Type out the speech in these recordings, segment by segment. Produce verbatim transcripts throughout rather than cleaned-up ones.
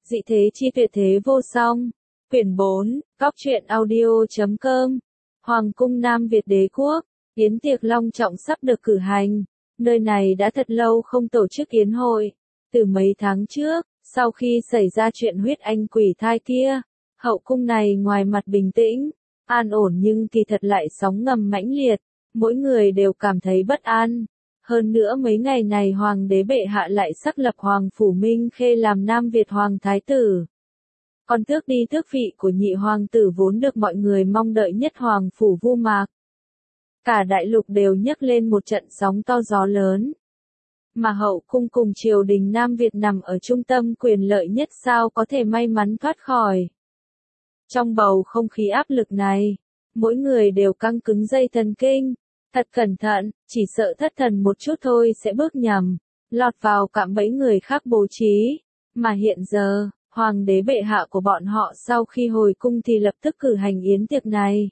Dị thế chi tuyệt thế vô song. Quyển bốn, Góc truyện audio chấm com. Hoàng cung Nam Việt Đế quốc, yến tiệc long trọng sắp được cử hành. Nơi này đã thật lâu không tổ chức yến hội. Từ mấy tháng trước, sau khi xảy ra chuyện huyết anh quỷ thai kia, hậu cung này ngoài mặt bình tĩnh, an ổn nhưng kỳ thật lại sóng ngầm mãnh liệt, mỗi người đều cảm thấy bất an. Hơn nữa mấy ngày này hoàng đế bệ hạ lại xác lập Hoàng Phủ Minh Khê làm Nam Việt Hoàng Thái Tử. Còn tước đi tước vị của nhị hoàng tử vốn được mọi người mong đợi nhất Hoàng Phủ Vu Mạc. Cả đại lục đều nhấc lên một trận sóng to gió lớn. Mà hậu cung cùng triều đình Nam Việt nằm ở trung tâm quyền lợi nhất sao có thể may mắn thoát khỏi. Trong bầu không khí áp lực này, mỗi người đều căng cứng dây thần kinh. Thật cẩn thận, chỉ sợ thất thần một chút thôi sẽ bước nhầm, lọt vào cạm bẫy người khác bố trí. Mà hiện giờ, hoàng đế bệ hạ của bọn họ sau khi hồi cung thì lập tức cử hành yến tiệc này.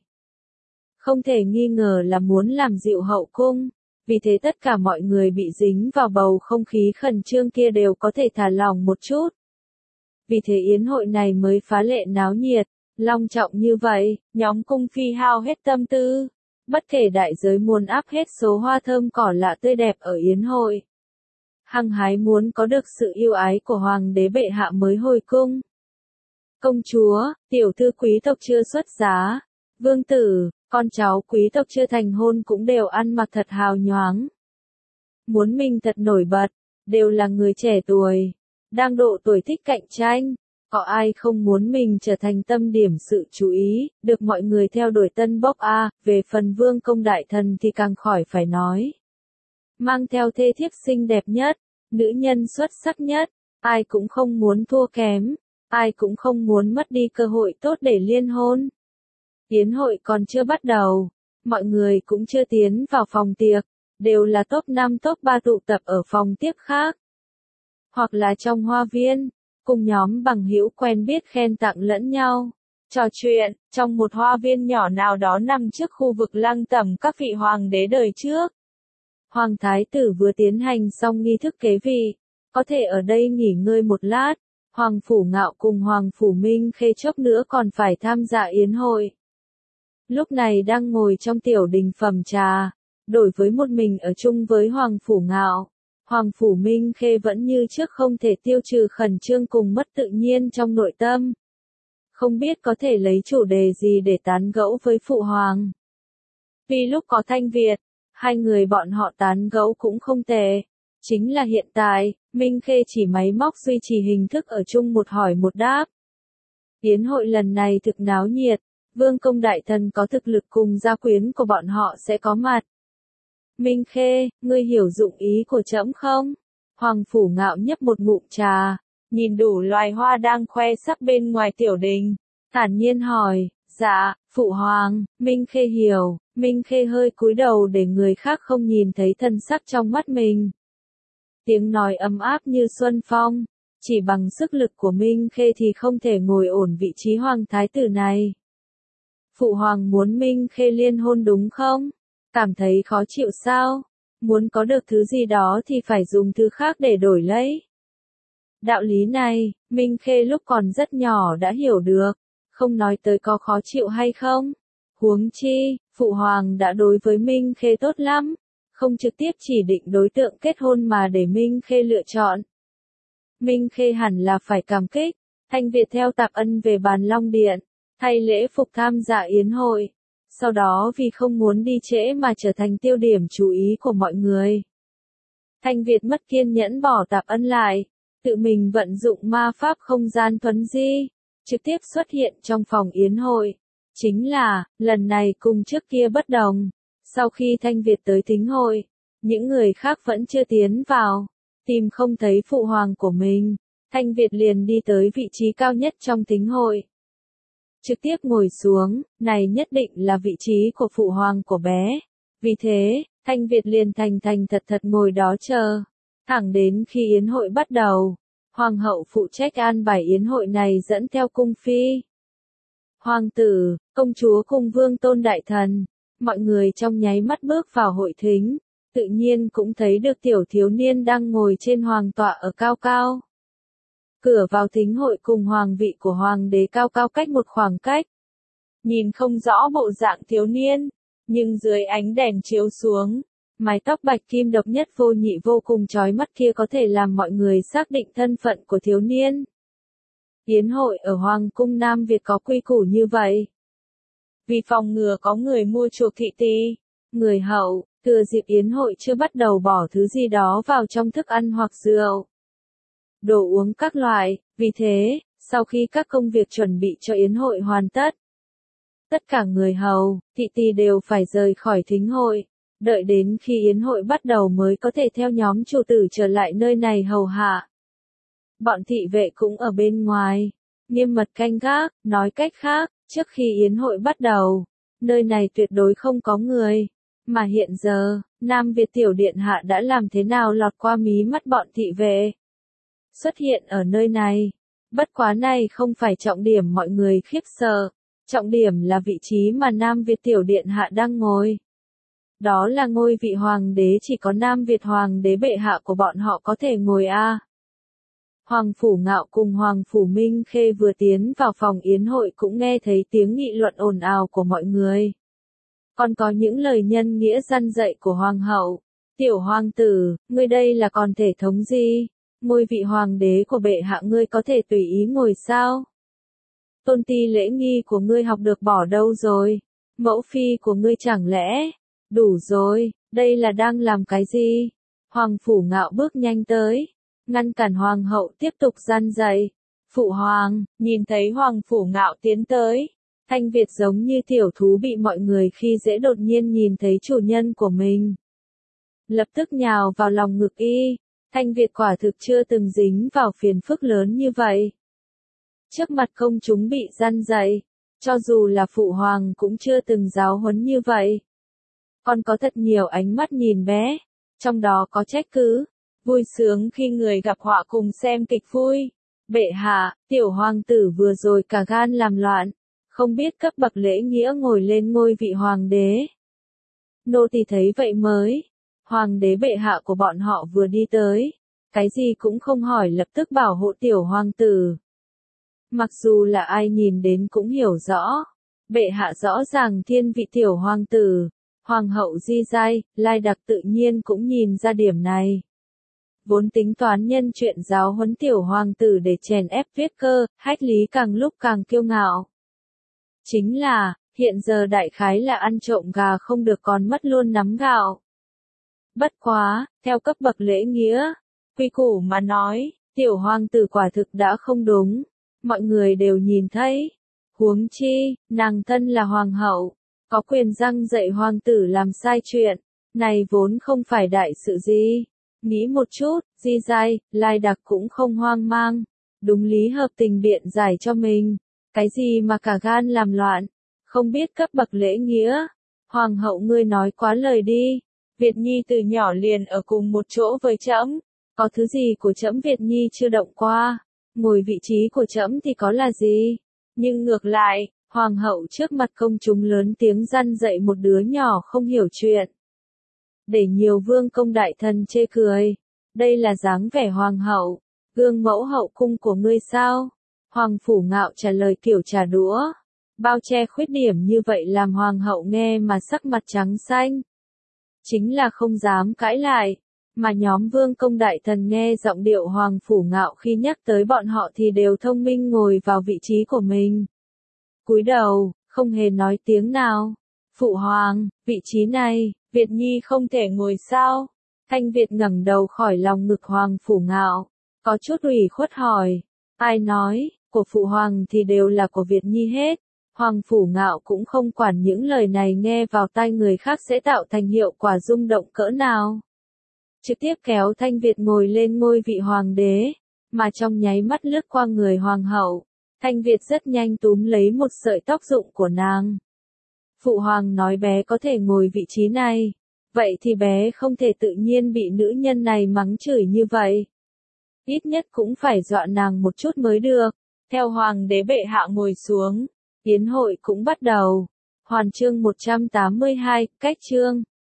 Không thể nghi ngờ là muốn làm dịu hậu cung, vì thế tất cả mọi người bị dính vào bầu không khí khẩn trương kia đều có thể thả lỏng một chút. Vì thế yến hội này mới phá lệ náo nhiệt, long trọng như vậy, nhóm cung phi hao hết tâm tư. Bất kể đại giới muốn áp hết số hoa thơm cỏ lạ tươi đẹp ở yến hội. Hăng hái muốn có được sự yêu ái của hoàng đế bệ hạ mới hồi cung. Công chúa, tiểu thư quý tộc chưa xuất giá, vương tử, con cháu quý tộc chưa thành hôn cũng đều ăn mặc thật hào nhoáng. Muốn mình thật nổi bật, đều là người trẻ tuổi, đang độ tuổi thích cạnh tranh. Có ai không muốn mình trở thành tâm điểm sự chú ý, được mọi người theo đuổi tân bốc a, về phần vương công đại thần thì càng khỏi phải nói. Mang theo thê thiếp xinh đẹp nhất, nữ nhân xuất sắc nhất, ai cũng không muốn thua kém, ai cũng không muốn mất đi cơ hội tốt để liên hôn. Yến hội còn chưa bắt đầu, mọi người cũng chưa tiến vào phòng tiệc, đều là top năm top ba tụ tập ở phòng tiếp khác. Hoặc là trong hoa viên. Cùng nhóm bằng hữu quen biết khen tặng lẫn nhau, trò chuyện, trong một hoa viên nhỏ nào đó nằm trước khu vực lăng tẩm các vị hoàng đế đời trước. Hoàng thái tử vừa tiến hành xong nghi thức kế vị, có thể ở đây nghỉ ngơi một lát, Hoàng Phủ Ngạo cùng Hoàng Phủ Minh Khê chốc nữa còn phải tham gia yến hội. Lúc này đang ngồi trong tiểu đình phẩm trà, đổi với một mình ở chung với Hoàng Phủ Ngạo. Hoàng Phủ Minh Khê vẫn như trước không thể tiêu trừ khẩn trương cùng mất tự nhiên trong nội tâm. Không biết có thể lấy chủ đề gì để tán gẫu với Phụ Hoàng. Vì lúc có Thanh Việt, hai người bọn họ tán gẫu cũng không tệ. Chính là hiện tại, Minh Khê chỉ máy móc duy trì hình thức ở chung một hỏi một đáp. Yến hội lần này thực náo nhiệt, vương công đại thần có thực lực cùng gia quyến của bọn họ sẽ có mặt. Minh Khê, ngươi hiểu dụng ý của trẫm không? Hoàng Phủ Ngạo nhấp một ngụm trà, nhìn đủ loài hoa đang khoe sắc bên ngoài tiểu đình, thản nhiên hỏi, dạ, Phụ Hoàng. Minh Khê hiểu, Minh Khê hơi cúi đầu để người khác không nhìn thấy thân sắc trong mắt mình. Tiếng nói ấm áp như xuân phong, chỉ bằng sức lực của Minh Khê thì không thể ngồi ổn vị trí hoàng thái tử này. Phụ Hoàng muốn Minh Khê liên hôn đúng không? Cảm thấy khó chịu sao? Muốn có được thứ gì đó thì phải dùng thứ khác để đổi lấy. Đạo lý này, Minh Khê lúc còn rất nhỏ đã hiểu được, không nói tới có khó chịu hay không. Huống chi, Phụ Hoàng đã đối với Minh Khê tốt lắm, không trực tiếp chỉ định đối tượng kết hôn mà để Minh Khê lựa chọn. Minh Khê hẳn là phải cảm kích, Thanh Việt theo Tạp Ân về Bàn Long Điện, thay lễ phục tham gia yến hội. Sau đó vì không muốn đi trễ mà trở thành tiêu điểm chú ý của mọi người. Thanh Việt mất kiên nhẫn bỏ Tạp Ân lại, tự mình vận dụng ma pháp không gian thuấn di, trực tiếp xuất hiện trong phòng yến hội. Chính là, lần này cùng trước kia bất đồng, sau khi Thanh Việt tới thính hội, những người khác vẫn chưa tiến vào, tìm không thấy Phụ Hoàng của mình, Thanh Việt liền đi tới vị trí cao nhất trong thính hội. Trực tiếp ngồi xuống, này nhất định là vị trí của Phụ Hoàng của bé. Vì thế, Thanh Việt liền thành thành thật thật ngồi đó chờ. Thẳng đến khi yến hội bắt đầu, Hoàng hậu phụ trách an bài yến hội này dẫn theo cung phi. Hoàng tử, công chúa cùng vương tôn đại thần, mọi người trong nháy mắt bước vào hội thính, tự nhiên cũng thấy được tiểu thiếu niên đang ngồi trên hoàng tọa ở cao cao. Cửa vào thính hội cùng hoàng vị của hoàng đế cao cao cách một khoảng cách. Nhìn không rõ bộ dạng thiếu niên, nhưng dưới ánh đèn chiếu xuống, mái tóc bạch kim độc nhất vô nhị vô cùng chói mắt kia có thể làm mọi người xác định thân phận của thiếu niên. Yến hội ở Hoàng cung Nam Việt có quy củ như vậy. Vì phòng ngừa có người mua chuộc thị tỳ, người hậu, thừa dịp yến hội chưa bắt đầu bỏ thứ gì đó vào trong thức ăn hoặc rượu, đồ uống các loại, vì thế, sau khi các công việc chuẩn bị cho yến hội hoàn tất, tất cả người hầu, thị tỳ đều phải rời khỏi thính hội, đợi đến khi yến hội bắt đầu mới có thể theo nhóm chủ tử trở lại nơi này hầu hạ. Bọn thị vệ cũng ở bên ngoài, nghiêm mật canh gác, nói cách khác, trước khi yến hội bắt đầu, nơi này tuyệt đối không có người. Mà hiện giờ, Nam Việt tiểu điện hạ đã làm thế nào lọt qua mí mắt bọn thị vệ? Xuất hiện ở nơi này. Bất quá này không phải trọng điểm mọi người khiếp sợ. Trọng điểm là vị trí mà Nam Việt tiểu điện hạ đang ngồi. Đó là ngôi vị hoàng đế chỉ có Nam Việt hoàng đế bệ hạ của bọn họ có thể ngồi a. Hoàng Phủ Ngạo cùng Hoàng Phủ Minh Khê vừa tiến vào phòng yến hội cũng nghe thấy tiếng nghị luận ồn ào của mọi người. Còn có những lời nhân nghĩa răn dạy của Hoàng hậu. Tiểu hoàng tử, ngươi đây là còn thể thống gì? Ngôi vị hoàng đế của bệ hạ ngươi có thể tùy ý ngồi sao? Tôn ti lễ nghi của ngươi học được bỏ đâu rồi? Mẫu phi của ngươi chẳng lẽ? Đủ rồi, đây là đang làm cái gì? Hoàng Phủ Ngạo bước nhanh tới, ngăn cản hoàng hậu tiếp tục răn dạy. Phụ hoàng, nhìn thấy Hoàng Phủ Ngạo tiến tới, Thanh Việt giống như tiểu thú bị mọi người khi dễ đột nhiên nhìn thấy chủ nhân của mình. Lập tức nhào vào lòng ngực y, Thanh Việt quả thực chưa từng dính vào phiền phức lớn như vậy. Trước mặt công chúng bị răn dạy, cho dù là phụ hoàng cũng chưa từng giáo huấn như vậy. Còn có thật nhiều ánh mắt nhìn bé, trong đó có trách cứ, vui sướng khi người gặp họa cùng xem kịch vui. Bệ hạ, tiểu hoàng tử vừa rồi cả gan làm loạn, không biết cấp bậc lễ nghĩa ngồi lên ngôi vị hoàng đế. Nô tỳ thấy vậy mới, hoàng đế bệ hạ của bọn họ vừa đi tới, cái gì cũng không hỏi lập tức bảo hộ tiểu hoàng tử. Mặc dù là ai nhìn đến cũng hiểu rõ, bệ hạ rõ ràng thiên vị tiểu hoàng tử, hoàng hậu di giai, lai đặc tự nhiên cũng nhìn ra điểm này. Vốn tính toán nhân chuyện giáo huấn tiểu hoàng tử để chèn ép Viết Cơ, Hách Lý càng lúc càng kiêu ngạo. Chính là, hiện giờ đại khái là ăn trộm gà không được còn mất luôn nắm gạo. Bất quá, theo cấp bậc lễ nghĩa, quy củ mà nói, tiểu hoàng tử quả thực đã không đúng, mọi người đều nhìn thấy. Huống chi, nàng thân là hoàng hậu, có quyền răng dạy hoàng tử làm sai chuyện, này vốn không phải đại sự gì. Nghĩ một chút, di giai, lai đặc cũng không hoang mang, đúng lý hợp tình biện giải cho mình, cái gì mà cả gan làm loạn, không biết cấp bậc lễ nghĩa. Hoàng hậu ngươi nói quá lời đi, Việt Nhi từ nhỏ liền ở cùng một chỗ với trẫm, có thứ gì của trẫm Việt Nhi chưa động qua, ngồi vị trí của trẫm thì có là gì, nhưng ngược lại, hoàng hậu trước mặt công chúng lớn tiếng răn dạy một đứa nhỏ không hiểu chuyện. Để nhiều vương công đại thần chê cười, đây là dáng vẻ hoàng hậu, gương mẫu hậu cung của ngươi sao? Hoàng Phủ Ngạo trả lời kiểu trà đũa, bao che khuyết điểm như vậy làm hoàng hậu nghe mà sắc mặt trắng xanh. Chính là không dám cãi lại, mà nhóm vương công đại thần nghe giọng điệu Hoàng Phủ Ngạo khi nhắc tới bọn họ thì đều thông minh ngồi vào vị trí của mình. Cúi đầu, không hề nói tiếng nào. Phụ hoàng, vị trí này, Việt Nhi không thể ngồi sao? Thanh Việt ngẩng đầu khỏi lòng ngực Hoàng Phủ Ngạo, có chút ủy khuất hỏi. Ai nói, của phụ hoàng thì đều là của Việt Nhi hết. Hoàng Phủ Ngạo cũng không quản những lời này nghe vào tai người khác sẽ tạo thành hiệu quả rung động cỡ nào. Trực tiếp kéo Thanh Việt ngồi lên ngôi vị hoàng đế, mà trong nháy mắt lướt qua người hoàng hậu. Thanh Việt rất nhanh túm lấy một sợi tóc rụng của nàng. Phụ hoàng nói bé có thể ngồi vị trí này, vậy thì bé không thể tự nhiên bị nữ nhân này mắng chửi như vậy. Ít nhất cũng phải dọa nàng một chút mới được. Theo hoàng đế bệ hạ ngồi xuống, yến hội cũng bắt đầu. Hoàn chương một trăm tám mươi hai, cách chương.